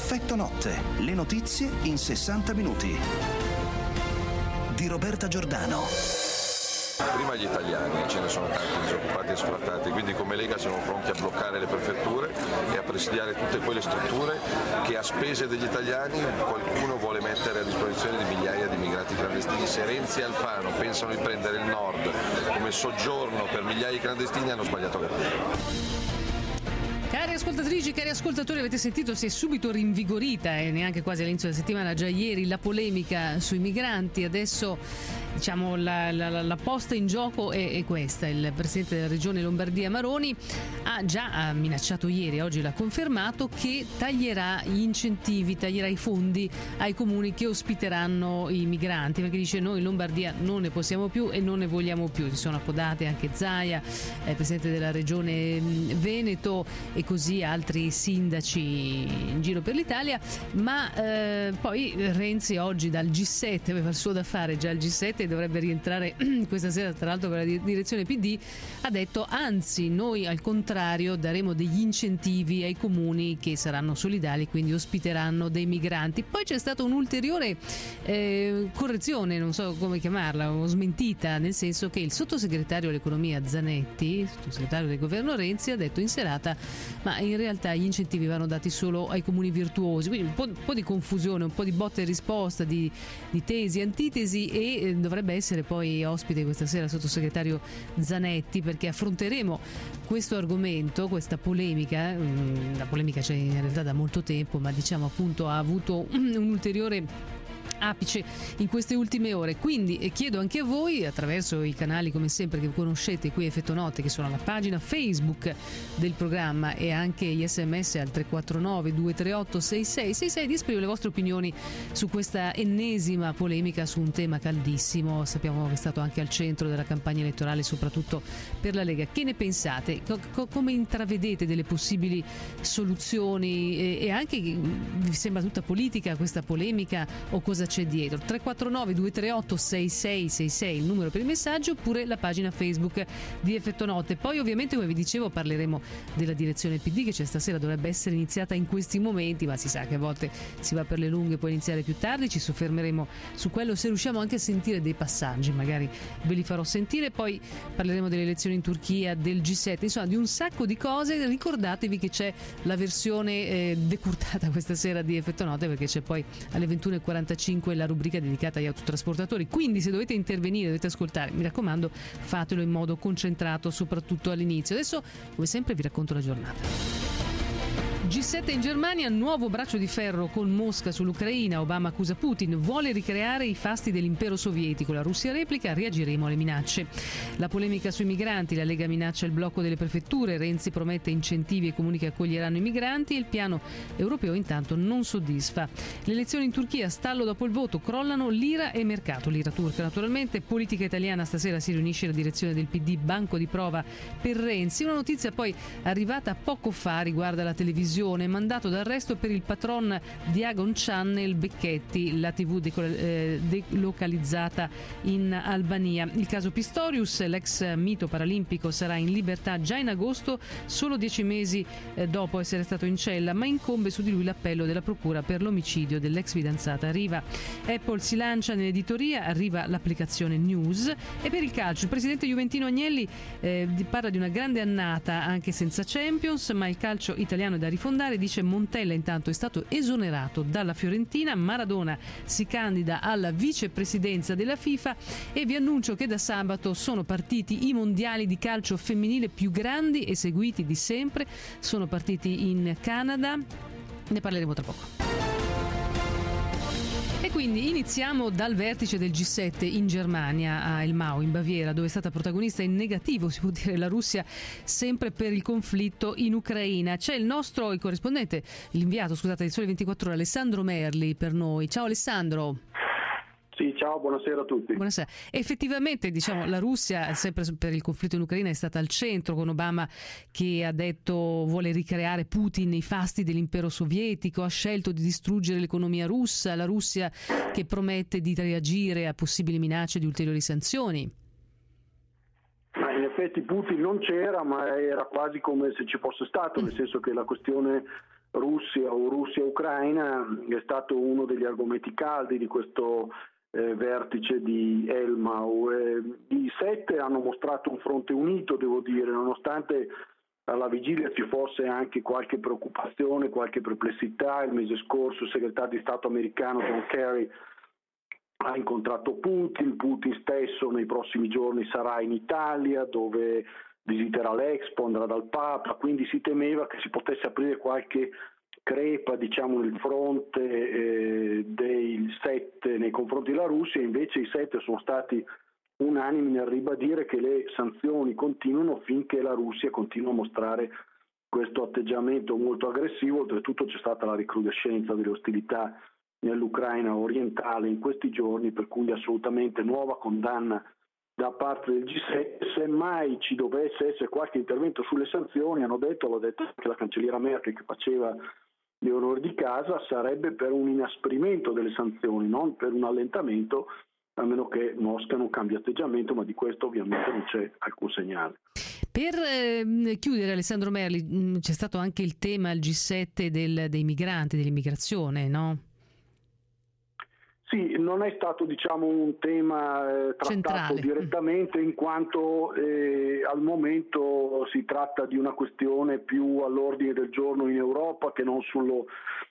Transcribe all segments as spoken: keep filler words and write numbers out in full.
Effetto notte, le notizie in sessanta minuti. Di Roberta Giordano. Prima gli italiani, ce ne sono tanti disoccupati e sfrattati, quindi come Lega siamo pronti a bloccare le prefetture e a presidiare tutte quelle strutture che a spese degli italiani qualcuno vuole mettere a disposizione di migliaia di immigrati clandestini. Se Renzi e Alfano pensano di prendere il nord come soggiorno per migliaia di clandestini hanno sbagliato capire. Cari ascoltatrici, cari ascoltatori, avete sentito, si è subito rinvigorita e neanche quasi all'inizio della settimana, già ieri, la polemica sui migranti. Adesso diciamo la, la, la posta in gioco è, è questa. Il presidente della regione Lombardia Maroni ha già minacciato ieri, oggi l'ha confermato, che taglierà gli incentivi, taglierà i fondi ai comuni che ospiteranno i migranti, perché dice: noi in Lombardia non ne possiamo più e non ne vogliamo più. Si sono accodate anche Zaia, eh, presidente della regione Veneto, e così altri sindaci in giro per l'Italia. Ma eh, poi Renzi oggi dal G sette aveva il suo da fare, già il G sette dovrebbe rientrare questa sera tra l'altro per la direzione P D, ha detto: anzi, noi al contrario daremo degli incentivi ai comuni che saranno solidali, quindi ospiteranno dei migranti. Poi c'è stata un'ulteriore eh, correzione, non so come chiamarla, o smentita, nel senso che il sottosegretario all'economia Zanetti, sottosegretario del governo Renzi, ha detto in serata: ma in realtà gli incentivi vanno dati solo ai comuni virtuosi. Quindi un po', un po' di confusione, un po' di botta e risposta, di, di tesi, antitesi, e eh, dovrebbe essere poi ospite questa sera il sottosegretario Zanetti, perché affronteremo questo argomento, questa polemica. La polemica c'è in realtà da molto tempo, ma diciamo appunto ha avuto un ulteriore apice in queste ultime ore. Quindi eh, chiedo anche a voi, attraverso i canali come sempre che conoscete qui, Effetto Notte, che sono la pagina Facebook del programma e anche gli sms al tre quattro nove due tre otto sei sei sei sei, di esprimere le vostre opinioni su questa ennesima polemica su un tema caldissimo. Sappiamo che è stato anche al centro della campagna elettorale, soprattutto per la Lega. Che ne pensate? Co- co- come intravedete delle possibili soluzioni? E, e anche vi sembra tutta politica questa polemica o cosa c'è dietro? Tre quattro nove due tre otto sei sei sei sei il numero per il messaggio, oppure la pagina Facebook di Effetto Notte. Poi ovviamente, come vi dicevo, parleremo della direzione P D, che c'è stasera, dovrebbe essere iniziata in questi momenti, ma si sa che a volte si va per le lunghe e può iniziare più tardi. Ci soffermeremo su quello, se riusciamo anche a sentire dei passaggi, magari ve li farò sentire. Poi parleremo delle elezioni in Turchia, del G sette, insomma di un sacco di cose. Ricordatevi che c'è la versione eh, decurtata questa sera di Effetto Notte, perché c'è poi alle ventuno e quarantacinque la rubrica dedicata agli autotrasportatori. Quindi se dovete intervenire, dovete ascoltare, mi raccomando, fatelo in modo concentrato, soprattutto all'inizio. Adesso, come sempre, vi racconto la giornata. G sette in Germania, nuovo braccio di ferro con Mosca sull'Ucraina. Obama accusa Putin, vuole ricreare i fasti dell'impero sovietico. La Russia replica, reagiremo alle minacce. La polemica sui migranti, la Lega minaccia il blocco delle prefetture, Renzi promette incentivi ai comuni che accoglieranno i migranti, e il piano europeo intanto non soddisfa. Le elezioni in Turchia, stallo dopo il voto, crollano lira e mercato, lira turca naturalmente. Politica italiana, stasera si riunisce la direzione del P D, banco di prova per Renzi. Una notizia poi arrivata poco fa riguarda la televisione. Mandato d'arresto per il patron di Agon Channel, Becchetti, la tivù delocalizzata in Albania. Il caso Pistorius, l'ex mito paralimpico, sarà in libertà già in agosto, solo dieci mesi dopo essere stato in cella, ma incombe su di lui l'appello della procura per l'omicidio dell'ex fidanzata. Arriva Apple, si lancia nell'editoria, arriva l'applicazione News. E per il calcio, il presidente juventino Agnelli eh, parla di una grande annata anche senza Champions, ma il calcio italiano è da rifondare. Dice Montella intanto è stato esonerato dalla Fiorentina, Maradona si candida alla vicepresidenza della FIFA, e vi annuncio che da sabato sono partiti i mondiali di calcio femminile più grandi e seguiti di sempre. Sono partiti in Canada, ne parleremo tra poco. E quindi iniziamo dal vertice del G sette in Germania, a Elmau, in Baviera, dove è stata protagonista in negativo, si può dire, la Russia, sempre per il conflitto in Ucraina. C'è il nostro il corrispondente, l'inviato, scusate, di Sole ventiquattro Ore, Alessandro Merli, per noi. Ciao Alessandro. Sì, ciao, buonasera a tutti. Buonasera. Effettivamente, diciamo, la Russia, sempre per il conflitto in Ucraina, è stata al centro, con Obama che ha detto vuole ricreare Putin i fasti dell'impero sovietico, ha scelto di distruggere l'economia russa, la Russia che promette di reagire a possibili minacce di ulteriori sanzioni. Ma in effetti Putin non c'era, ma era quasi come se ci fosse stato, nel senso che la questione Russia o Russia-Ucraina è stato uno degli argomenti caldi di questo eh, vertice di Elmau. Eh, I sette hanno mostrato un fronte unito, devo dire, nonostante alla vigilia ci fosse anche qualche preoccupazione, qualche perplessità. Il mese scorso il segretario di Stato americano John Kerry ha incontrato Putin, Putin stesso nei prossimi giorni sarà in Italia dove visiterà l'Expo, andrà dal Papa, quindi si temeva che si potesse aprire qualche crepa, diciamo, nel fronte eh, dei sette nei confronti della Russia. Invece i sette sono stati unanimi nel ribadire che le sanzioni continuano finché la Russia continua a mostrare questo atteggiamento molto aggressivo. Oltretutto c'è stata la recrudescenza delle ostilità nell'Ucraina orientale in questi giorni, per cui assolutamente nuova condanna da parte del G sette. Se mai ci dovesse essere qualche intervento sulle sanzioni, hanno detto, l'ha detto anche la cancelliera Merkel che faceva gli onori di casa, sarebbe per un inasprimento delle sanzioni, non per un allentamento, a meno che Mosca non cambi atteggiamento, ma di questo ovviamente non c'è alcun segnale. Per eh, chiudere, Alessandro Merli, mh, c'è stato anche il tema al G sette del, dei migranti, dell'immigrazione, no? Sì, non è stato, diciamo, un tema eh, trattato centrale direttamente, in quanto eh, al momento si tratta di una questione più all'ordine del giorno in Europa che non sullo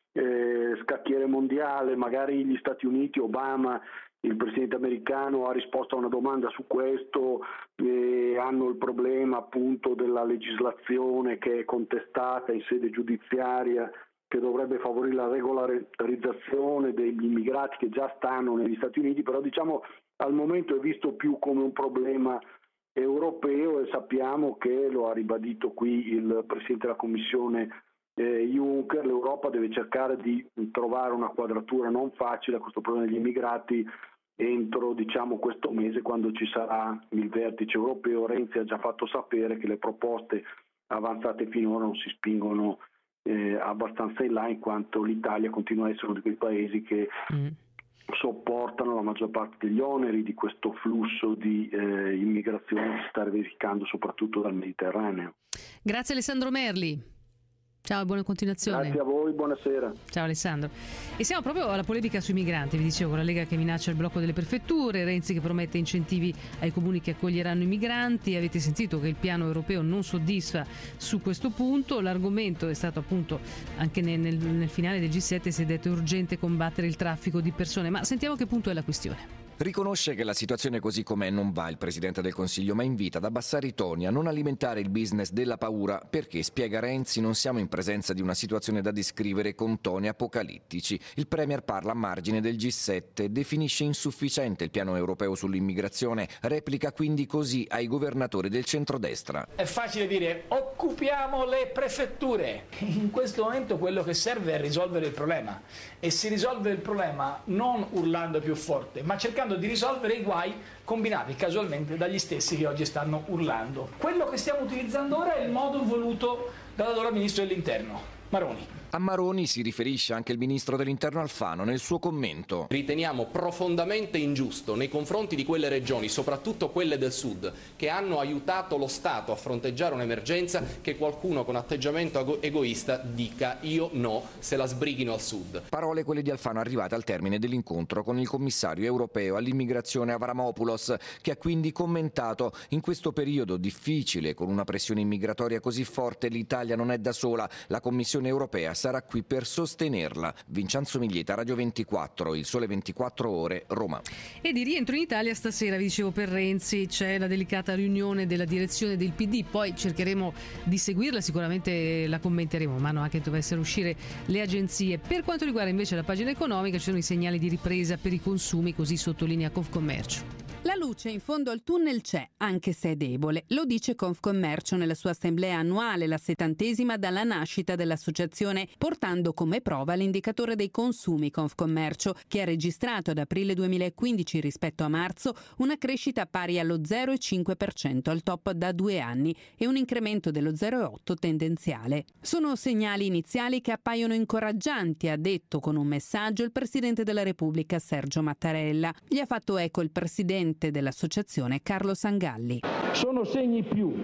eh, scacchiere mondiale. Magari gli Stati Uniti, Obama, il presidente americano, ha risposto a una domanda su questo, eh, hanno il problema appunto della legislazione che è contestata in sede giudiziaria, che dovrebbe favorire la regolarizzazione degli immigrati che già stanno negli Stati Uniti, però diciamo al momento è visto più come un problema europeo, e sappiamo che, lo ha ribadito qui il Presidente della Commissione eh, Juncker, l'Europa deve cercare di trovare una quadratura non facile a questo problema degli immigrati entro, diciamo, questo mese, quando ci sarà il vertice europeo. Renzi ha già fatto sapere che le proposte avanzate finora non si spingono Eh, abbastanza in là, in quanto l'Italia continua a essere uno di quei paesi che mm. sopportano la maggior parte degli oneri di questo flusso di eh, immigrazione che si sta verificando soprattutto dal Mediterraneo. Grazie Alessandro Merli. Ciao e buona continuazione. Grazie a voi, buonasera. Ciao Alessandro. E siamo proprio alla polemica sui migranti, vi dicevo, con la Lega che minaccia il blocco delle prefetture, Renzi che promette incentivi ai comuni che accoglieranno i migranti. Avete sentito che il piano europeo non soddisfa su questo punto. L'argomento è stato appunto anche nel, nel, nel finale del G sette, si è detto urgente combattere il traffico di persone, ma sentiamo che punto è la questione. Riconosce che la situazione così com'è non va il Presidente del Consiglio, ma invita ad abbassare i toni, a non alimentare il business della paura, perché, spiega Renzi, non siamo in presenza di una situazione da descrivere con toni apocalittici. Il Premier parla a margine del G sette, definisce insufficiente il piano europeo sull'immigrazione, replica quindi così ai governatori del centrodestra. È facile dire occupiamo le prefetture. In questo momento quello che serve è risolvere il problema, e si risolve il problema non urlando più forte, ma cercando di risolvere i guai combinati casualmente dagli stessi che oggi stanno urlando. Quello che stiamo utilizzando ora è il modo voluto dall'allora Ministro dell'Interno, Maroni. A Maroni si riferisce anche il ministro dell'Interno Alfano nel suo commento. Riteniamo profondamente ingiusto nei confronti di quelle regioni, soprattutto quelle del sud, che hanno aiutato lo Stato a fronteggiare un'emergenza, che qualcuno con atteggiamento egoista dica io no, se la sbrighino al sud. Parole quelle di Alfano arrivate al termine dell'incontro con il commissario europeo all'immigrazione Avramopoulos, che ha quindi commentato: in questo periodo difficile, con una pressione immigratoria così forte, l'Italia non è da sola, la Commissione europea sarà qui per sostenerla. Vincenzo Miglieta, Radio ventiquattro, Il Sole ventiquattro Ore, Roma. E di rientro in Italia stasera, vi dicevo, per Renzi c'è la delicata riunione della direzione del P D, poi cercheremo di seguirla, sicuramente la commenteremo man mano anche dovessero uscire le agenzie. Per quanto riguarda invece la pagina economica, ci sono i segnali di ripresa per i consumi, così sottolinea Confcommercio. La luce in fondo al tunnel c'è, anche se è debole, lo dice Confcommercio nella sua assemblea annuale, la settantesima dalla nascita dell'associazione, portando come prova l'indicatore dei consumi Confcommercio, che ha registrato ad aprile duemilaquindici rispetto a marzo una crescita pari allo zero virgola cinque per cento, al top da due anni, e un incremento dello zero virgola otto per cento tendenziale. Sono segnali iniziali che appaiono incoraggianti, ha detto con un messaggio il Presidente della Repubblica Sergio Mattarella. Gli ha fatto eco il Presidente dell'associazione Carlo Sangalli. Sono segni più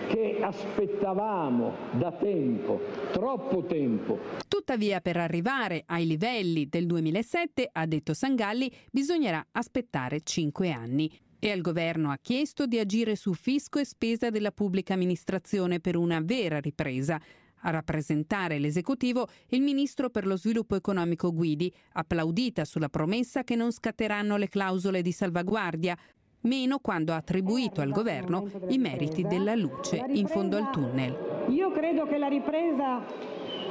che aspettavamo da tempo, troppo tempo. Tuttavia, per arrivare ai livelli del duemilasette, ha detto Sangalli, bisognerà aspettare cinque anni. E al governo ha chiesto di agire su fisco e spesa della pubblica amministrazione per una vera ripresa. A rappresentare l'esecutivo il ministro per lo sviluppo economico Guidi, applaudita sulla promessa che non scatteranno le clausole di salvaguardia, meno quando ha attribuito al governo i meriti della luce in fondo al tunnel. Io credo che la ripresa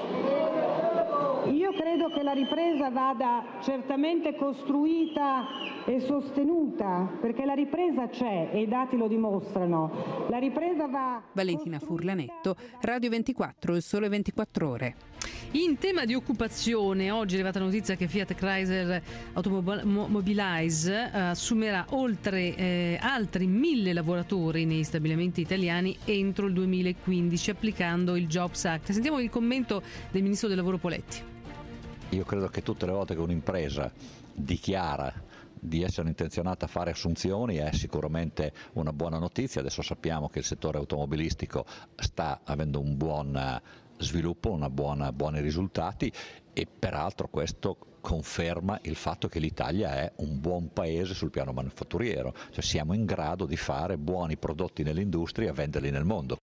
Io credo che la ripresa vada certamente costruita e sostenuta, perché la ripresa c'è e i dati lo dimostrano. La ripresa va Valentina Furlanetto, Radio ventiquattro, Il Sole ventiquattro Ore. In tema di occupazione, oggi è arrivata la notizia che Fiat Chrysler Automobilize eh, assumerà oltre eh, altri mille lavoratori negli stabilimenti italiani entro il duemilaquindici applicando il Jobs Act. Sentiamo il commento del Ministro del Lavoro Poletti. Io credo che tutte le volte che un'impresa dichiara di essere intenzionata a fare assunzioni è sicuramente una buona notizia. Adesso sappiamo che il settore automobilistico sta avendo un buon sviluppo, una buona, buoni risultati e peraltro questo conferma il fatto che l'Italia è un buon paese sul piano manifatturiero, cioè siamo in grado di fare buoni prodotti nell'industria e venderli nel mondo.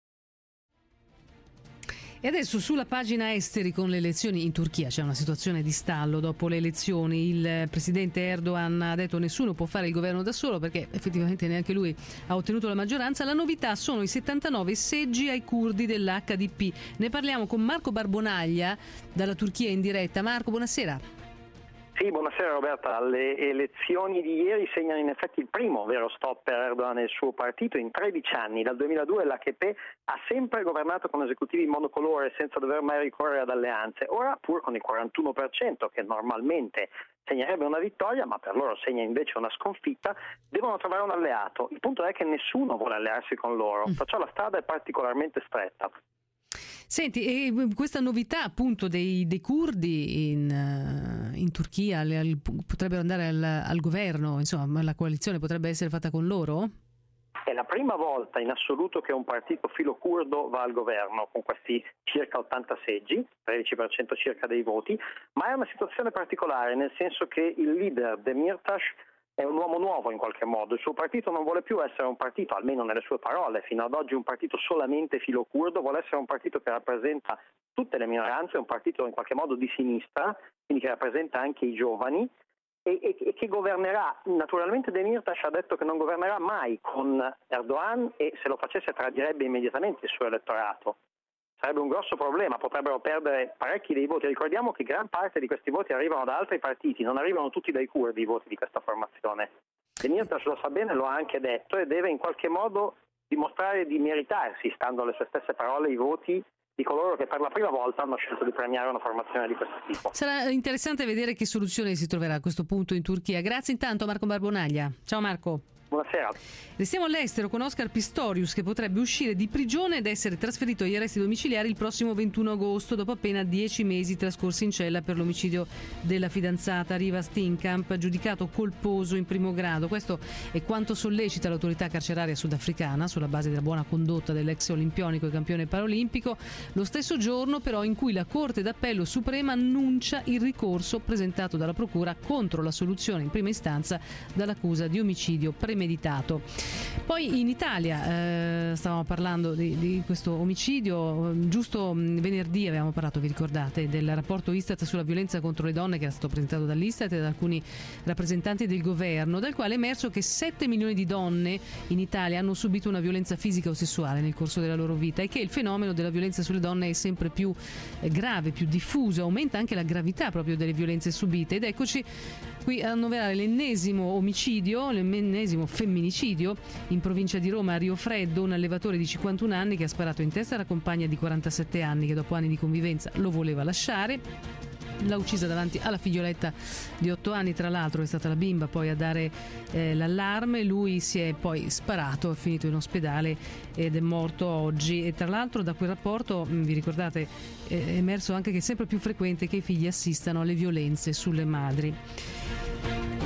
E adesso sulla pagina esteri con le elezioni in Turchia c'è una situazione di stallo dopo le elezioni. Il presidente Erdogan ha detto nessuno può fare il governo da solo perché effettivamente neanche lui ha ottenuto la maggioranza. La novità sono i settantanove seggi ai curdi dell'H D P. Ne parliamo con Marco Barbonaglia dalla Turchia in diretta. Marco, buonasera. Sì, buonasera Roberta. Le elezioni di ieri segnano in effetti il primo vero stop per Erdogan e il suo partito in tredici anni. Dal duemiladue l'A K P ha sempre governato con esecutivi monocolore senza dover mai ricorrere ad alleanze. Ora, pur con il quarantuno per cento che normalmente segnerebbe una vittoria, ma per loro segna invece una sconfitta, devono trovare un alleato. Il punto è che nessuno vuole allearsi con loro, perciò la strada è particolarmente stretta. Senti, e questa novità appunto dei, dei curdi in, uh, in Turchia le, al, potrebbero andare al, al governo, insomma la coalizione potrebbe essere fatta con loro? È la prima volta in assoluto che un partito filo curdo va al governo con questi circa ottanta seggi, tredici per cento circa dei voti, ma è una situazione particolare nel senso che il leader Demirtas è un uomo nuovo in qualche modo, il suo partito non vuole più essere un partito, almeno nelle sue parole, fino ad oggi un partito solamente filo curdo, vuole essere un partito che rappresenta tutte le minoranze, un partito in qualche modo di sinistra, quindi che rappresenta anche i giovani e, e, e che governerà. Naturalmente Demirtas ha detto che non governerà mai con Erdogan e se lo facesse tradirebbe immediatamente il suo elettorato. Sarebbe un grosso problema, potrebbero perdere parecchi dei voti. Ricordiamo che gran parte di questi voti arrivano da altri partiti, non arrivano tutti dai curdi i voti di questa formazione. Demirtas lo sa bene, lo ha anche detto e deve in qualche modo dimostrare di meritarsi, stando alle sue stesse parole, i voti di coloro che per la prima volta hanno scelto di premiare una formazione di questo tipo. Sarà interessante vedere che soluzione si troverà a questo punto in Turchia. Grazie intanto a Marco Barbonaglia. Ciao Marco. Buonasera. Restiamo all'estero con Oscar Pistorius che potrebbe uscire di prigione ed essere trasferito agli arresti domiciliari il prossimo ventuno agosto dopo appena dieci mesi trascorsi in cella per l'omicidio della fidanzata Riva Steenkamp, giudicato colposo in primo grado. Questo è quanto sollecita l'autorità carceraria sudafricana sulla base della buona condotta dell'ex olimpionico e campione paralimpico, lo stesso giorno però in cui la Corte d'Appello Suprema annuncia il ricorso presentato dalla Procura contro la soluzione in prima istanza dall'accusa di omicidio premeditato. Meditato. Poi in Italia eh, stavamo parlando di, di questo omicidio, giusto venerdì avevamo parlato, vi ricordate, del rapporto Istat sulla violenza contro le donne che era stato presentato dall'Istat e da alcuni rappresentanti del governo, dal quale è emerso che sette milioni di donne in Italia hanno subito una violenza fisica o sessuale nel corso della loro vita e che il fenomeno della violenza sulle donne è sempre più eh, grave, più diffuso, aumenta anche la gravità proprio delle violenze subite ed eccoci qui a annoverare l'ennesimo omicidio, l'ennesimo femminicidio in provincia di Roma a Rio Freddo, un allevatore di cinquantuno anni che ha sparato in testa alla compagna di quarantasette anni che dopo anni di convivenza lo voleva lasciare. L'ha uccisa davanti alla figlioletta di otto anni, tra l'altro è stata la bimba poi a dare eh, l'allarme. Lui si è poi sparato, è finito in ospedale ed è morto oggi. E tra l'altro da quel rapporto, vi ricordate, è emerso anche che è sempre più frequente che i figli assistano alle violenze sulle madri.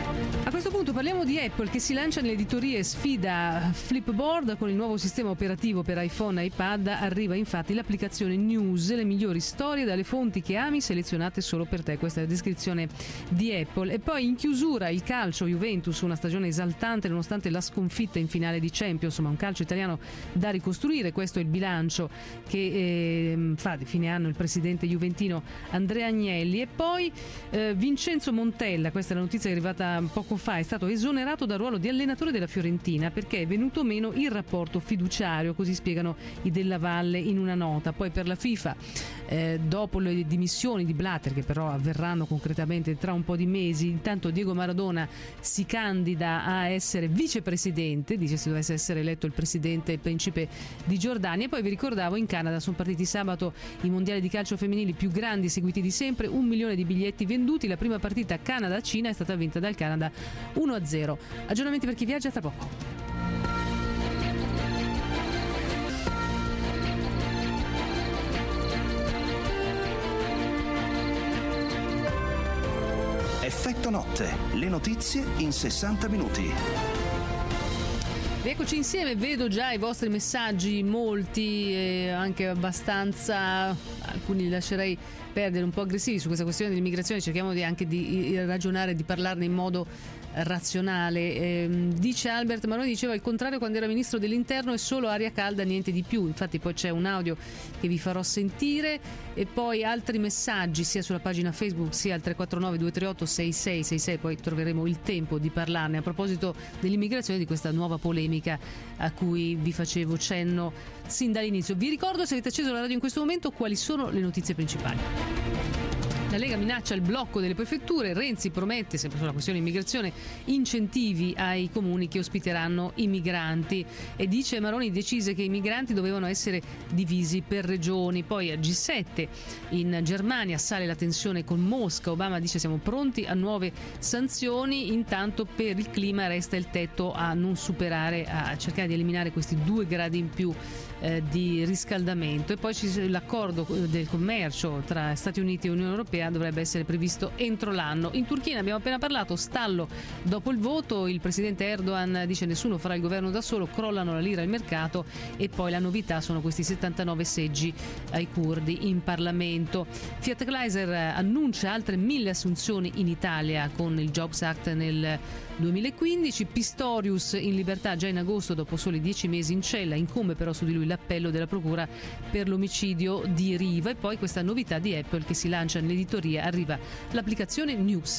A questo punto parliamo di Apple che si lancia nelle editorie sfida Flipboard con il nuovo sistema operativo per iPhone e iPad. Arriva infatti l'applicazione News, le migliori storie dalle fonti che ami selezionate solo per te. Questa è la descrizione di Apple. E poi in chiusura il calcio, Juventus, una stagione esaltante nonostante la sconfitta in finale di Champions, ma un calcio italiano da ricostruire. Questo è il bilancio che eh, fa di fine anno il presidente juventino Andrea Agnelli. E poi eh, Vincenzo Montella, questa è la notizia che è arrivata poco fa, è stato esonerato dal ruolo di allenatore della Fiorentina perché è venuto meno il rapporto fiduciario, così spiegano i Della Valle in una nota. Poi per la FIFA, eh, dopo le dimissioni di Blatter, che però avverranno concretamente tra un po' di mesi, intanto Diego Maradona si candida a essere vicepresidente, dice se dovesse essere eletto il presidente il principe di Giordania. E poi vi ricordavo, in Canada sono partiti sabato i mondiali di calcio femminili più grandi seguiti di sempre, un milione di biglietti venduti. La prima partita Canada-Cina è stata vinta dal Canada uno a zero. Aggiornamenti per chi viaggia tra poco. Effetto notte, le notizie in sessanta minuti. Eccoci insieme, vedo già i vostri messaggi, molti e anche abbastanza, alcuni li lascerei perdere, un po' aggressivi su questa questione dell'immigrazione. Cerchiamo di anche di ragionare, di parlarne in modo razionale. Eh, dice Albert Maroni, diceva il contrario quando era ministro dell'interno, è solo aria calda, niente di più. Infatti poi c'è un audio che vi farò sentire e poi altri messaggi sia sulla pagina Facebook sia al tre quattro nove due tre otto sei sei sei sei, poi troveremo il tempo di parlarne a proposito dell'immigrazione, di questa nuova polemica a cui vi facevo cenno sin dall'inizio. Vi ricordo, se avete acceso la radio in questo momento, quali sono le notizie principali. La Lega minaccia il blocco delle prefetture, Renzi promette, sempre sulla questione immigrazione, incentivi ai comuni che ospiteranno i migranti e dice Maroni decise che i migranti dovevano essere divisi per regioni. Poi a G sette in Germania sale la tensione con Mosca, Obama dice siamo pronti a nuove sanzioni, intanto per il clima resta il tetto a non superare, a cercare di eliminare questi due gradi in più eh, di riscaldamento. E poi ci, l'accordo del commercio tra Stati Uniti e Unione Europea dovrebbe essere previsto entro l'anno. In Turchia ne abbiamo appena parlato, stallo dopo il voto, il presidente Erdogan dice nessuno farà il governo da solo, crollano la lira e il mercato. E poi la novità sono questi settantanove seggi ai curdi in Parlamento. Fiat Chrysler annuncia altre mille assunzioni in Italia con il Jobs Act nel duemilaquindici. Pistorius in libertà già in agosto dopo soli dieci mesi in cella, incombe però su di lui l'appello della procura per l'omicidio di Riva. E poi questa novità di Apple che si lancia nell'editoria, arriva l'applicazione News.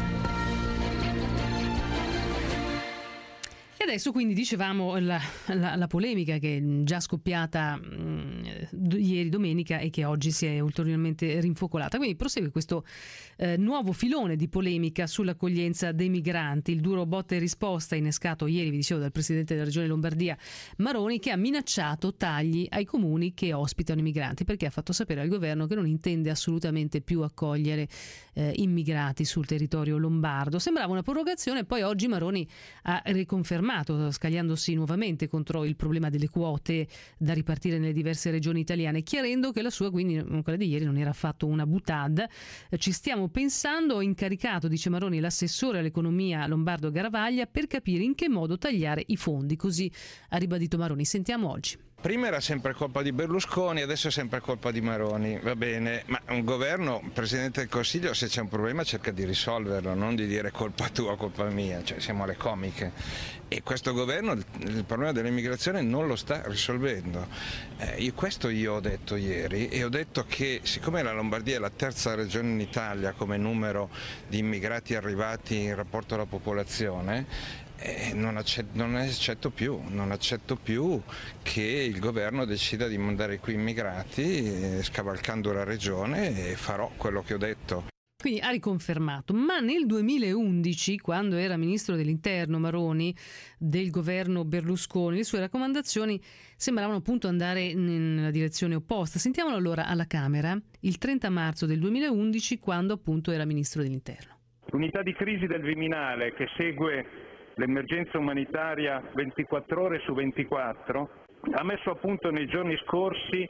E adesso quindi dicevamo la, la, la polemica che è già scoppiata mh, ieri domenica e che oggi si è ulteriormente rinfocolata. Quindi prosegue questo eh, nuovo filone di polemica sull'accoglienza dei migranti. Il duro botta e risposta innescato ieri, vi dicevo, dal presidente della regione Lombardia Maroni, che ha minacciato tagli ai comuni che ospitano i migranti perché ha fatto sapere al governo che non intende assolutamente più accogliere eh, immigrati sul territorio lombardo. Sembrava una prorogazione, poi oggi Maroni ha riconfermato, scagliandosi nuovamente contro il problema delle quote da ripartire nelle diverse regioni italiane, chiarendo che la sua, quindi quella di ieri, non era affatto una boutade. Ci stiamo pensando, ho incaricato, dice Maroni, l'assessore all'economia lombardo Garavaglia per capire in che modo tagliare i fondi, così ha ribadito Maroni. Sentiamo oggi. Prima era sempre colpa di Berlusconi, adesso è sempre colpa di Maroni, va bene, ma un governo, un Presidente del Consiglio, se c'è un problema cerca di risolverlo, non di dire colpa tua, colpa mia, cioè siamo alle comiche. E questo governo il, il problema dell'immigrazione non lo sta risolvendo. Eh, io, questo io ho detto ieri, e ho detto che siccome la Lombardia è la terza regione in Italia come numero di immigrati arrivati in rapporto alla popolazione, Eh, non, accetto, non accetto più, non accetto più che il governo decida di mandare qui immigrati eh, scavalcando la regione, e farò quello che ho detto. Quindi ha riconfermato, ma nel duemilaundici, quando era ministro dell'interno Maroni del governo Berlusconi, le sue raccomandazioni sembravano appunto andare nella direzione opposta. Sentiamolo allora alla Camera il trenta marzo del duemilaundici, quando appunto era ministro dell'interno. L'unità di crisi del Viminale, che segue l'emergenza umanitaria ventiquattro ore su ventiquattro, ha messo a punto nei giorni scorsi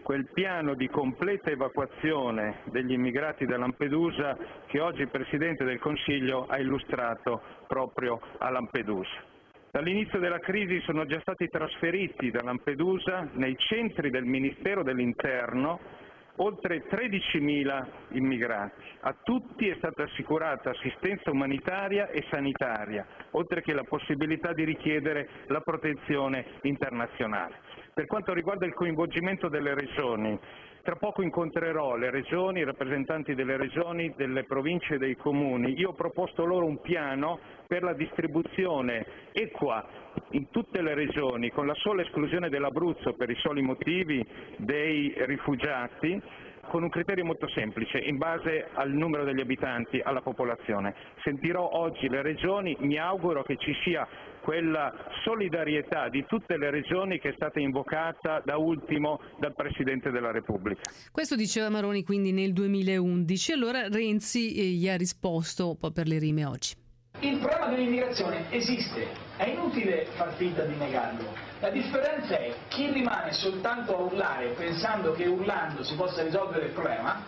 quel piano di completa evacuazione degli immigrati da Lampedusa che oggi il Presidente del Consiglio ha illustrato proprio a Lampedusa. Dall'inizio della crisi sono già stati trasferiti da Lampedusa nei centri del Ministero dell'Interno oltre tredicimila immigrati. A tutti è stata assicurata assistenza umanitaria e sanitaria, oltre che la possibilità di richiedere la protezione internazionale. Per quanto riguarda il coinvolgimento delle regioni, tra poco incontrerò le regioni, i rappresentanti delle regioni, delle province e dei comuni. Io ho proposto loro un piano per la distribuzione equa in tutte le regioni, con la sola esclusione dell'Abruzzo per i soli motivi dei rifugiati, con un criterio molto semplice, in base al numero degli abitanti, alla popolazione. Sentirò oggi le regioni, mi auguro che ci sia quella solidarietà di tutte le regioni che è stata invocata da ultimo dal Presidente della Repubblica. Questo diceva Maroni quindi nel duemilaundici, allora Renzi eh, gli ha risposto un po' per le rime oggi. Il problema dell'immigrazione esiste, è inutile far finta di negarlo. La differenza è chi rimane soltanto a urlare pensando che urlando si possa risolvere il problema,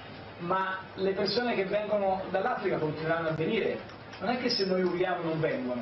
ma le persone che vengono dall'Africa continueranno a venire. Non è che se noi urliamo non vengono.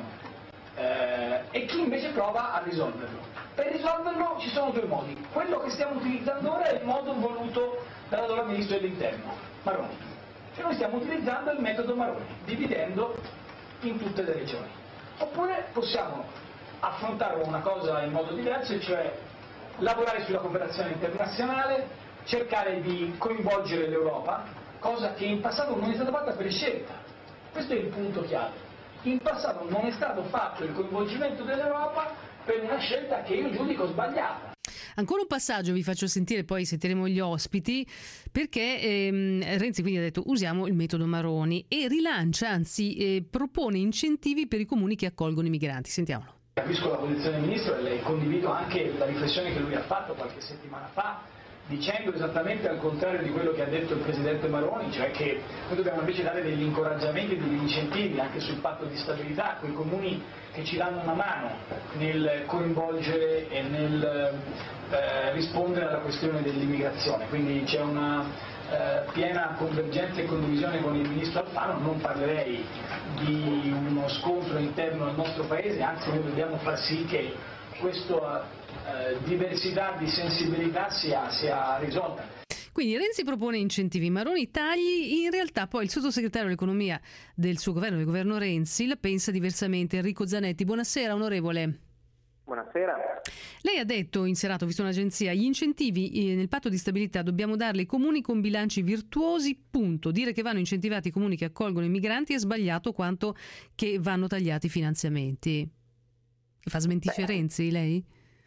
Eh, e chi invece prova a risolverlo. Per risolverlo ci sono due modi. Quello che stiamo utilizzando ora è il modo voluto dall'allora Ministro dell'Interno, Maroni. Cioè noi stiamo utilizzando il metodo Maroni, dividendo in tutte le regioni. Oppure possiamo affrontare una cosa in modo diverso, cioè lavorare sulla cooperazione internazionale, cercare di coinvolgere l'Europa, cosa che in passato non è stata fatta per scelta. Questo è il punto chiave. In passato non è stato fatto il coinvolgimento dell'Europa per una scelta che io giudico sbagliata. Ancora un passaggio vi faccio sentire, poi sentiremo gli ospiti, perché ehm, Renzi quindi ha detto usiamo il metodo Maroni e rilancia, anzi eh, propone incentivi per i comuni che accolgono i migranti. Sentiamolo. Capisco la posizione del Ministro e condivido anche la riflessione che lui ha fatto qualche settimana fa, dicendo esattamente al contrario di quello che ha detto il Presidente Maroni, cioè che noi dobbiamo invece dare degli incoraggiamenti e degli incentivi anche sul patto di stabilità a quei comuni che ci danno una mano nel coinvolgere e nel eh, rispondere alla questione dell'immigrazione. Quindi c'è una eh, piena convergenza e condivisione con il Ministro Alfano. Non parlerei di uno scontro interno al nostro Paese, anzi noi dobbiamo far sì che questa eh, diversità di sensibilità sia, sia risolta. Quindi Renzi propone incentivi, Maroni tagli. In realtà poi il sottosegretario all'economia del suo governo, del governo Renzi, la pensa diversamente. Enrico Zanetti, buonasera onorevole. Buonasera. Lei ha detto in serata, ho visto un'agenzia, gli incentivi nel patto di stabilità dobbiamo darli ai comuni con bilanci virtuosi, punto. Dire che vanno incentivati i comuni che accolgono i migranti è sbagliato quanto che vanno tagliati i finanziamenti. Fa smentisce Beh. Renzi lei?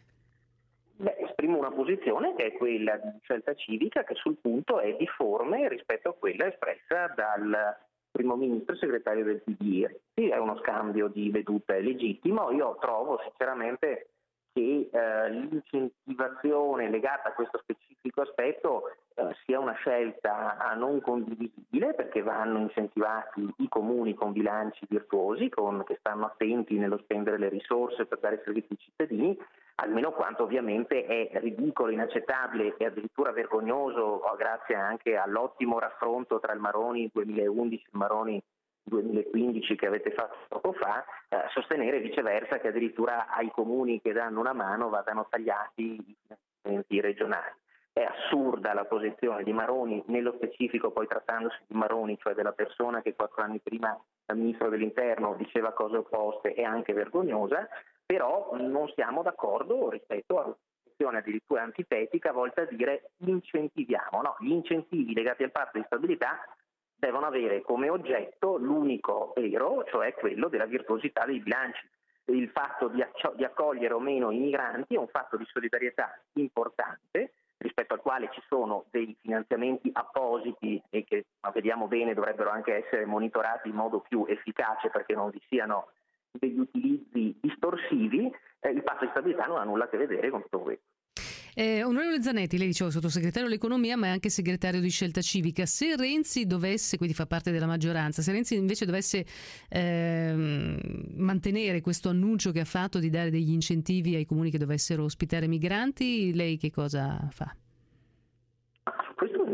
Beh, esprimo una posizione che è quella di Scelta Civica, che sul punto è difforme rispetto a quella espressa dal Primo Ministro e segretario del P D I. Sì, è uno scambio di vedute legittimo. Io trovo sinceramente che eh, l'incentivazione legata a questo specifico aspetto eh, sia una scelta non condivisibile, perché vanno incentivati i comuni con bilanci virtuosi, con, che stanno attenti nello spendere le risorse per dare servizi ai cittadini, almeno quanto ovviamente è ridicolo, inaccettabile e addirittura vergognoso, grazie anche all'ottimo raffronto tra il Maroni duemilaundici e il Maroni duemilaquindici che avete fatto poco fa, eh, sostenere viceversa che addirittura ai comuni che danno una mano vadano tagliati i finanziamenti regionali. È assurda la posizione di Maroni, nello specifico poi trattandosi di Maroni, cioè della persona che quattro anni prima da Ministro dell'Interno diceva cose opposte, è anche vergognosa, però non siamo d'accordo rispetto a una posizione addirittura antitetica volta a dire incentiviamo. No, gli incentivi legati al patto di stabilità devono avere come oggetto l'unico vero, cioè quello della virtuosità dei bilanci. Il fatto di, acc- di accogliere o meno i migranti è un fatto di solidarietà importante, rispetto al quale ci sono dei finanziamenti appositi e che, ma vediamo bene, dovrebbero anche essere monitorati in modo più efficace perché non vi siano degli utilizzi distorsivi. Eh, il patto di stabilità non ha nulla a che vedere con tutto questo. Eh, onorevole Zanetti, lei diceva sottosegretario all'economia ma è anche segretario di Scelta Civica. Se Renzi dovesse, quindi fa parte della maggioranza, se Renzi invece dovesse eh, mantenere questo annuncio che ha fatto di dare degli incentivi ai comuni che dovessero ospitare migranti, lei che cosa fa?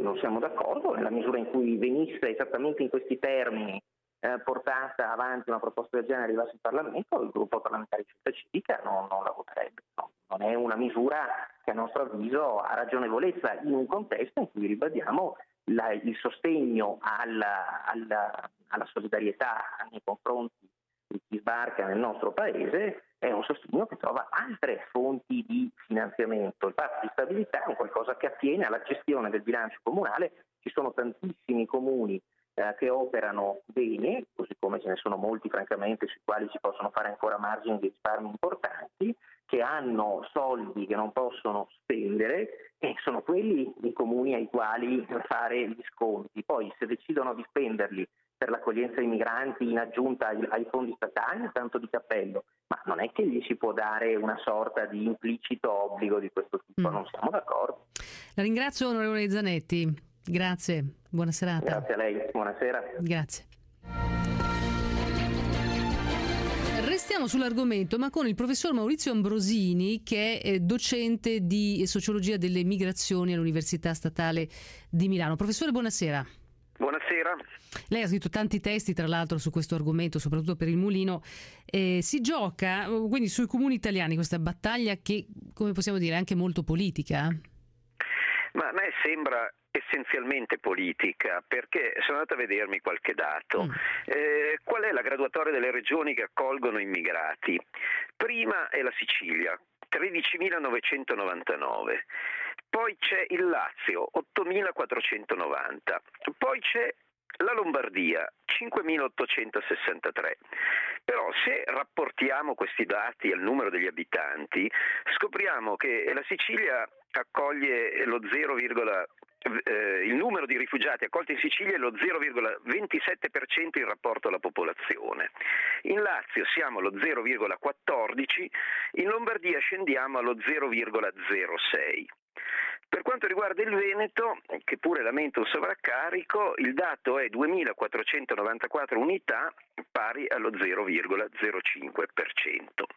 non siamo d'accordo, nella misura in cui venisse esattamente in questi termini eh, portata avanti una proposta del genere e arrivasse in Parlamento, il gruppo parlamentare di Scelta Civica non, non la voterebbe. No. Non è una misura che a nostro avviso ha ragionevolezza in un contesto in cui ribadiamo la, il sostegno alla, alla, alla solidarietà nei confronti di chi sbarca nel nostro paese, è un sostegno che trova altre fonti di finanziamento. Il patto di stabilità è un qualcosa che attiene alla gestione del bilancio comunale. Ci sono tantissimi comuni eh, che operano bene, così come ce ne sono molti francamente sui quali si possono fare ancora margini di risparmio importanti, che hanno soldi che non possono spendere e sono quelli i comuni ai quali fare gli sconti. Poi se decidono di spenderli per l'accoglienza dei migranti in aggiunta ai, ai fondi statali, tanto di cappello, ma non è che gli si può dare una sorta di implicito obbligo di questo tipo, mm. non siamo d'accordo. La ringrazio, onorevole Zanetti, grazie, buona serata. Grazie a lei, buonasera. Grazie. Restiamo sull'argomento, ma con il professor Maurizio Ambrosini, che è docente di sociologia delle migrazioni all'Università Statale di Milano. Professore, buonasera. Buonasera. Lei ha scritto tanti testi, tra l'altro, su questo argomento, soprattutto per il Mulino. Eh, si gioca quindi sui comuni italiani questa battaglia che, come possiamo dire, è anche molto politica? Ma a me sembra essenzialmente politica, perché sono andato a vedermi qualche dato. Mm. Eh, qual è la graduatoria delle regioni che accolgono immigrati? Prima è la Sicilia, tredicimilanovecentonovantanove. Poi c'è il Lazio, ottomilaquattrocentonovanta, poi c'è la Lombardia, cinquemilaottocentosessantatré. Però se rapportiamo questi dati al numero degli abitanti, scopriamo che la Sicilia accoglie lo zero, eh, il numero di rifugiati accolti in Sicilia è lo zero virgola ventisette per cento in rapporto alla popolazione. In Lazio siamo allo zero virgola quattordici, in Lombardia scendiamo allo zero virgola zero sei. Per quanto riguarda il Veneto, che pure lamenta un sovraccarico, il dato è duemilaquattrocentonovantaquattro unità, pari allo zero virgola zero cinque per cento.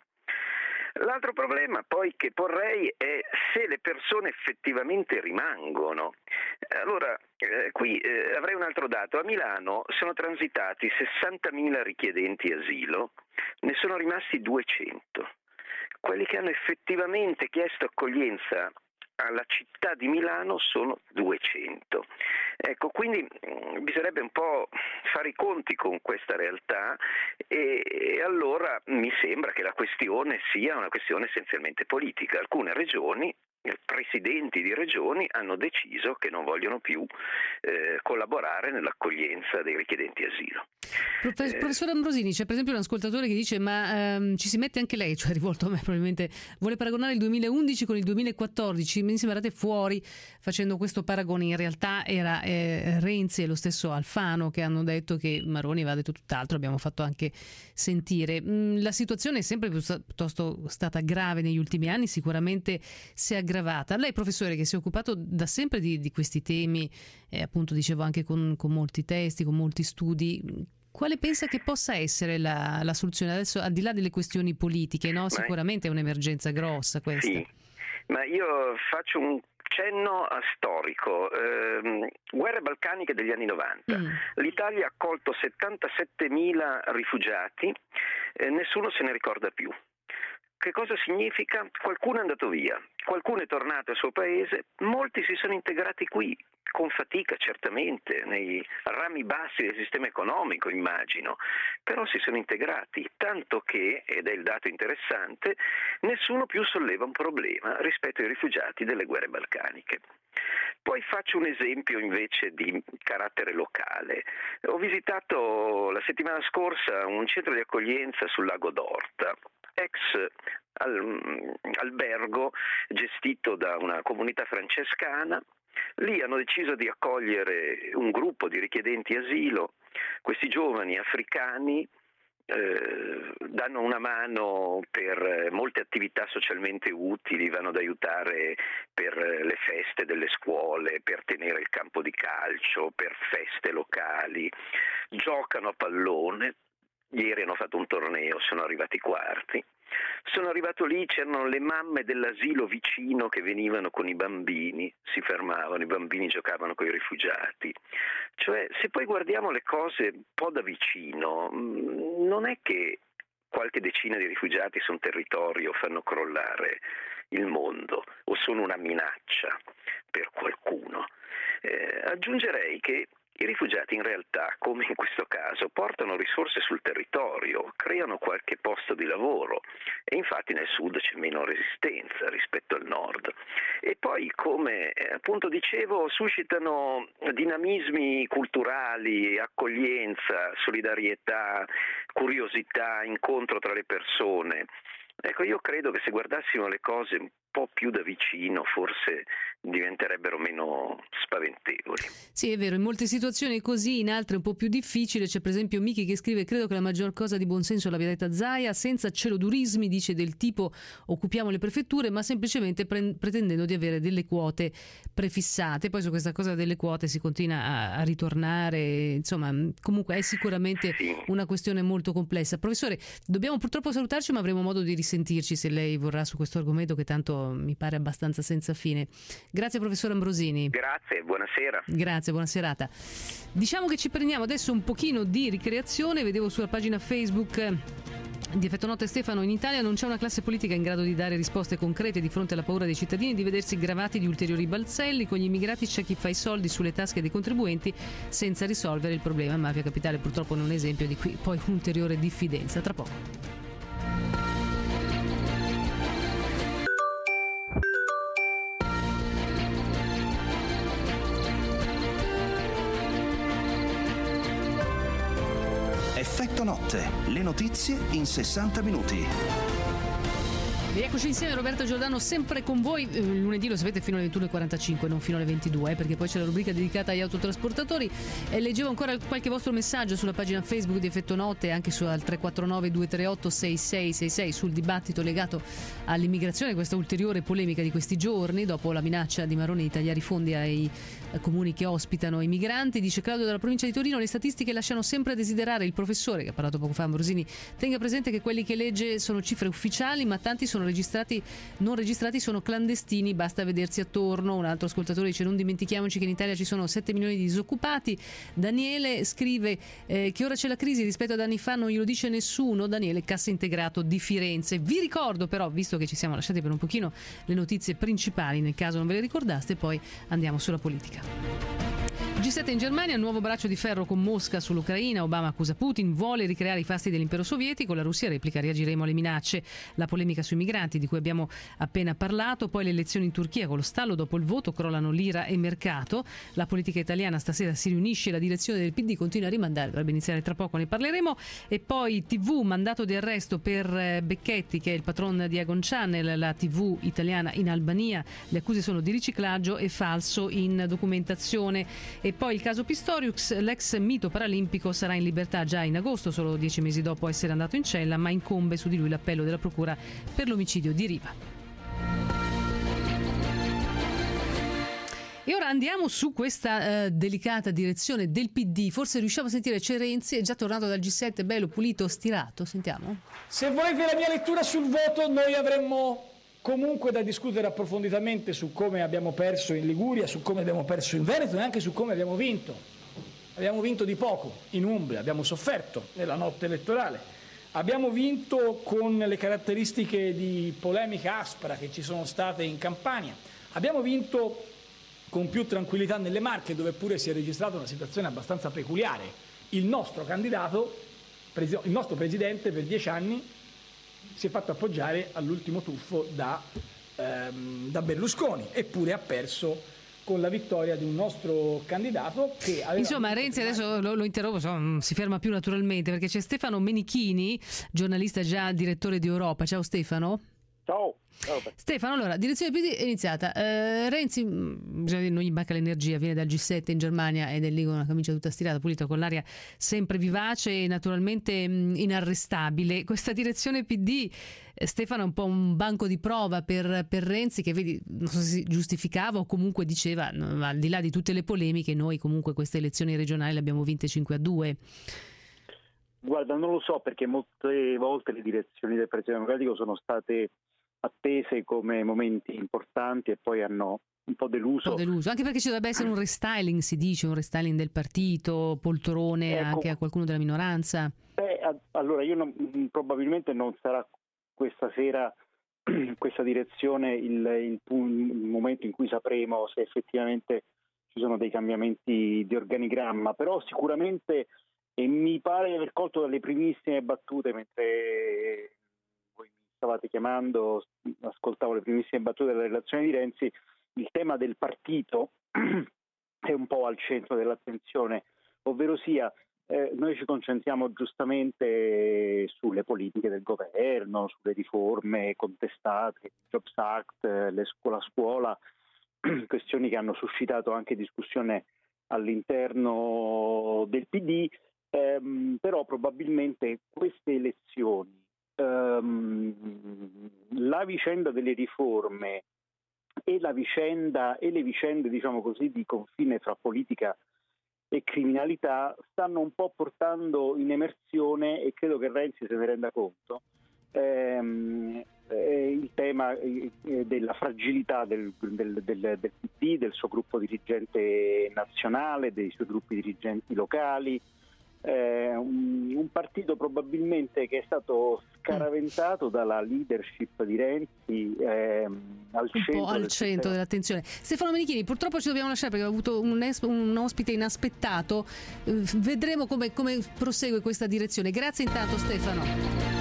L'altro problema poi che porrei è se le persone effettivamente rimangono. Allora, eh, qui eh, avrei un altro dato. A Milano sono transitati sessantamila richiedenti asilo, ne sono rimasti duecento. Quelli che hanno effettivamente chiesto accoglienza alla città di Milano sono duecento. Ecco, quindi mh, bisognerebbe un po' fare i conti con questa realtà e, e allora mi sembra che la questione sia una questione essenzialmente politica. Alcune regioni, presidenti di regioni hanno deciso che non vogliono più eh, collaborare nell'accoglienza dei richiedenti asilo. Profes- eh, professor Ambrosini, c'è per esempio un ascoltatore che dice ma ehm, ci si mette anche lei, cioè rivolto a me probabilmente, vuole paragonare il duemilaundici con il duemilaquattordici, mi sembrate fuori facendo questo paragone. In realtà era eh, Renzi e lo stesso Alfano che hanno detto che Maroni aveva detto tutt'altro, abbiamo fatto anche sentire. Mm, la situazione è sempre piuttosto stata grave negli ultimi anni, sicuramente si è aggravata. Lei, professore, che si è occupato da sempre di, di questi temi, eh, appunto dicevo anche con, con molti testi, con molti studi, quale pensa che possa essere la, la soluzione adesso, al di là delle questioni politiche? No? Sicuramente è un'emergenza grossa questa. Sì, ma io faccio un cenno storico. Eh, guerre balcaniche degli anni novanta. Mm. L'Italia ha accolto settantasettemila rifugiati, eh, nessuno se ne ricorda più. Che cosa significa? Qualcuno è andato via, qualcuno è tornato al suo paese, molti si sono integrati qui, con fatica certamente, nei rami bassi del sistema economico immagino, però si sono integrati, tanto che, ed è il dato interessante, nessuno più solleva un problema rispetto ai rifugiati delle guerre balcaniche. Poi faccio un esempio invece di carattere locale. Ho visitato la settimana scorsa un centro di accoglienza sul lago d'Orta, ex al, albergo gestito da una comunità francescana. Lì hanno deciso di accogliere un gruppo di richiedenti asilo. Questi giovani africani eh, danno una mano per molte attività socialmente utili, vanno ad aiutare per le feste delle scuole, per tenere il campo di calcio, per feste locali, giocano a pallone. Ieri hanno fatto un torneo, sono arrivati quarti. Sono arrivato lì, c'erano le mamme dell'asilo vicino che venivano con i bambini, si fermavano, i bambini giocavano con i rifugiati. Cioè, se poi guardiamo le cose un po' da vicino, non è che qualche decina di rifugiati su un territorio fanno crollare il mondo o sono una minaccia per qualcuno. Eh, aggiungerei che i rifugiati in realtà, come in questo caso, portano risorse sul territorio, creano qualche posto di lavoro e infatti nel sud c'è meno resistenza rispetto al nord. E poi, come eh, appunto dicevo, suscitano dinamismi culturali, accoglienza, solidarietà, curiosità, incontro tra le persone. Ecco, io credo che se guardassimo le cose un po' più da vicino forse diventerebbero meno spaventevoli. Sì, è vero, in molte situazioni così, in altre un po' più difficile. C'è per esempio Miki che scrive: credo che la maggior cosa di buonsenso l'abbia detta Zaia, senza celodurismi, dice, del tipo occupiamo le prefetture, ma semplicemente pre- pretendendo di avere delle quote prefissate. Poi su questa cosa delle quote si continua a, a ritornare, insomma, comunque è sicuramente sì. una questione molto complessa. Professore, dobbiamo purtroppo salutarci, ma avremo modo di risentirci se lei vorrà su questo argomento che tanto mi pare abbastanza senza fine. Grazie professor Ambrosini. Grazie, buonasera. Grazie, buona serata. Diciamo che ci prendiamo adesso un pochino di ricreazione. Vedevo sulla pagina Facebook di Effetto Notte Stefano: in Italia non c'è una classe politica in grado di dare risposte concrete di fronte alla paura dei cittadini di vedersi gravati di ulteriori balzelli. Con gli immigrati c'è chi fa i soldi sulle tasche dei contribuenti senza risolvere il problema. Mafia Capitale purtroppo non è un esempio di qui poi ulteriore diffidenza. Tra poco. Effetto Notte, le notizie in sessanta minuti. Rieccoci insieme, Roberto Giordano sempre con voi. Il lunedì lo sapete fino alle ventuno e quarantacinque, non fino alle ventidue, eh, perché poi c'è la rubrica dedicata agli autotrasportatori. E leggevo ancora qualche vostro messaggio sulla pagina Facebook di Effetto Notte, anche su al tre quattro nove due tre otto sei sei sei sei sul dibattito legato all'immigrazione, questa ulteriore polemica di questi giorni dopo la minaccia di Maroni di tagliare i fondi ai comuni che ospitano i migranti. Dice Claudio dalla provincia di Torino: le statistiche lasciano sempre a desiderare. Il professore, che ha parlato poco fa, Ambrosini, tenga presente che quelli che legge sono cifre ufficiali, ma tanti sono registrati, non registrati sono clandestini, basta vedersi attorno. Un altro ascoltatore dice: non dimentichiamoci che in Italia ci sono sette milioni di disoccupati. Daniele scrive eh, che ora c'è la crisi, rispetto ad anni fa non glielo dice nessuno. Daniele, cassa integrato di Firenze. Vi ricordo però, visto che ci siamo lasciati per un pochino le notizie principali, nel caso non ve le ricordaste, poi andiamo sulla politica. G sette in Germania, nuovo braccio di ferro con Mosca sull'Ucraina. Obama accusa Putin, vuole ricreare i fasti dell'impero sovietico. La Russia replica: reagiremo alle minacce. La polemica sui migranti di cui abbiamo appena parlato. Poi le elezioni in Turchia con lo stallo dopo il voto, crollano lira e mercato. La politica italiana stasera si riunisce, la direzione del P D continua a rimandare, dovrebbe iniziare tra poco, ne parleremo. E poi tivù, mandato di arresto per Becchetti, che è il patron di Agon Channel, la tivù italiana in Albania. Le accuse sono di riciclaggio e falso in documentazione. E poi il caso Pistorius, l'ex mito paralimpico sarà in libertà già in agosto, solo dieci mesi dopo essere andato in cella, ma incombe su di lui l'appello della procura per l'omicidio di Riva. E ora andiamo su questa eh, delicata direzione del P D. Forse riusciamo a sentire, c'è Renzi, è già tornato dal G sette, bello, pulito, stirato. Sentiamo. Se volete la mia lettura sul voto, noi avremmo comunque da discutere approfonditamente su come abbiamo perso in Liguria, su come abbiamo perso in Veneto e anche su come abbiamo vinto. Abbiamo vinto di poco in Umbria, abbiamo sofferto nella notte elettorale, abbiamo vinto con le caratteristiche di polemica aspra che ci sono state in Campania, abbiamo vinto con più tranquillità nelle Marche, dove pure si è registrata una situazione abbastanza peculiare. Il nostro candidato, il nostro presidente per dieci anni, si è fatto appoggiare all'ultimo tuffo da, ehm, da Berlusconi, eppure ha perso con la vittoria di un nostro candidato che aveva... Insomma, Renzi, adesso lo, lo interrompo, insomma, si ferma più naturalmente, perché c'è Stefano Menichini, giornalista già direttore di Europa. Ciao Stefano. Ciao. Stefano, allora, direzione P D è iniziata. Eh, Renzi, bisogna dire, non gli manca l'energia, viene dal G sette in Germania ed è lì con una camicia tutta stirata, pulita, con l'aria sempre vivace e naturalmente mh, inarrestabile. Questa direzione P D, eh, Stefano, è un po' un banco di prova per, per Renzi, che vedi, non so se si giustificava o comunque diceva, no, al di là di tutte le polemiche, noi comunque queste elezioni regionali le abbiamo vinte cinque a due. Guarda, non lo so, perché molte volte le direzioni del Partito Democratico sono state attese come momenti importanti e poi hanno un po' deluso. Un po' deluso, anche perché ci dovrebbe essere un restyling, si dice, un restyling del partito, poltrone ecco, anche a qualcuno della minoranza. Beh, allora io non, probabilmente non sarà questa sera questa direzione il, il, il momento in cui sapremo se effettivamente ci sono dei cambiamenti di organigramma, però sicuramente, e mi pare di aver colto dalle primissime battute mentre voi mi stavate chiamando, ascoltavo le primissime battute della relazione di Renzi, il tema del partito è un po' al centro dell'attenzione, ovvero sia eh, noi ci concentriamo giustamente sulle politiche del governo, sulle riforme contestate, Jobs Act, le scuola scuola, questioni che hanno suscitato anche discussione all'interno del P D, ehm, però probabilmente queste elezioni, ehm, la vicenda delle riforme e la vicenda e le vicende, diciamo così, di confine fra politica e criminalità stanno un po' portando in emersione, e credo che Renzi se ne renda conto, ehm, eh, il tema eh, della fragilità del, del, del, del P D, del suo gruppo dirigente nazionale, dei suoi gruppi dirigenti locali, eh, un, un partito probabilmente che è stato scaraventato dalla leadership di Renzi, ehm, al un centro, po' al del centro sistema. dell'attenzione. Stefano Menichini, purtroppo ci dobbiamo lasciare perché abbiamo avuto un, es- un ospite inaspettato, eh, vedremo come, come prosegue questa direzione. Grazie intanto Stefano.